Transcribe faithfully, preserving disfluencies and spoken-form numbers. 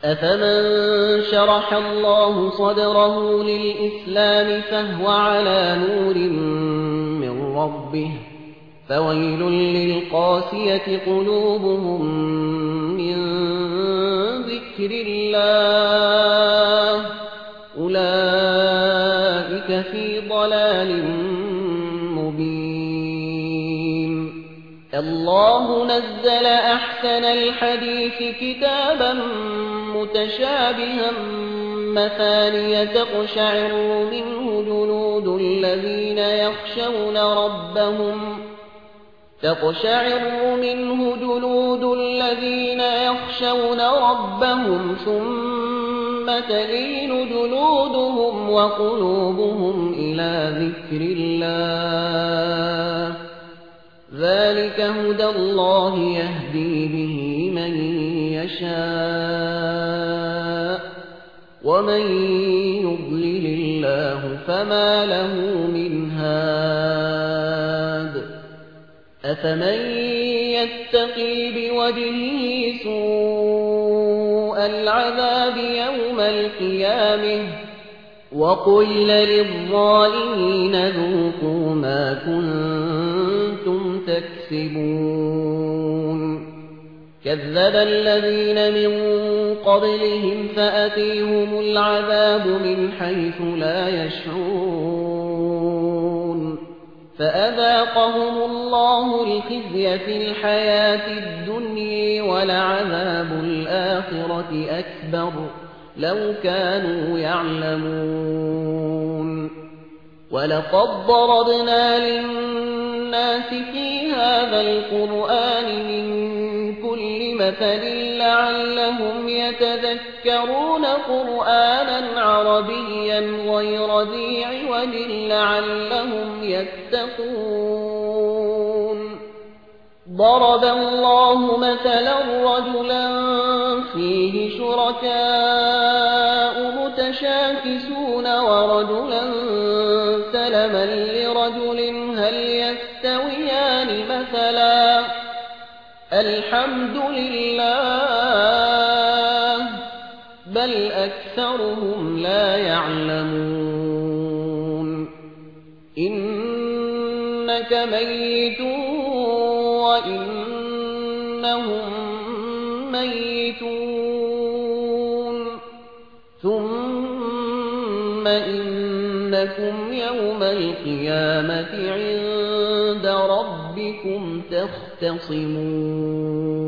أفمن شرح الله صدره للإسلام فهو على نور من ربه فويل للقاسية قلوبهم من ذكر الله أولئك في ضلال مبين. الله نزل أحسن الحديث كتابا متشابها مثانية تقشعر منه جلود الذين يخشون ربهم تقشعر منه جلود الذين يخشون ربهم ثم تلين جلودهم وقلوبهم إلى ذكر الله ذلك هدى الله يهدي به من يشاء ومن يضلل الله فما له من هاد. أفمن يتقي بوجهه سوء العذاب يوم القيامة وقيل للظالمين ذوقوا ما كنتم تكسبون كذب الذين من قبلهم فأتيهم العذاب من حيث لا يشعرون فأذاقهم الله الخزي في الحياة الدنيا ولعذاب الآخرة أكبر لو كانوا يعلمون. ولقد ضربنا للناس في هذا القرآن من كل مثل لعلهم يتذكرون قرآنا عربيا غير ذي عوج لعلهم يتقون. ضرب الله مثلا رجلا فيه شركاء متشاكسون ورجلا سلما لرجل هل يستويان مثلا الحمد لله بل أكثرهم لا يعلمون. إنك ميت وإنهم ميتون ثم إنكم يوم القيامة عند ربكم تختصمون.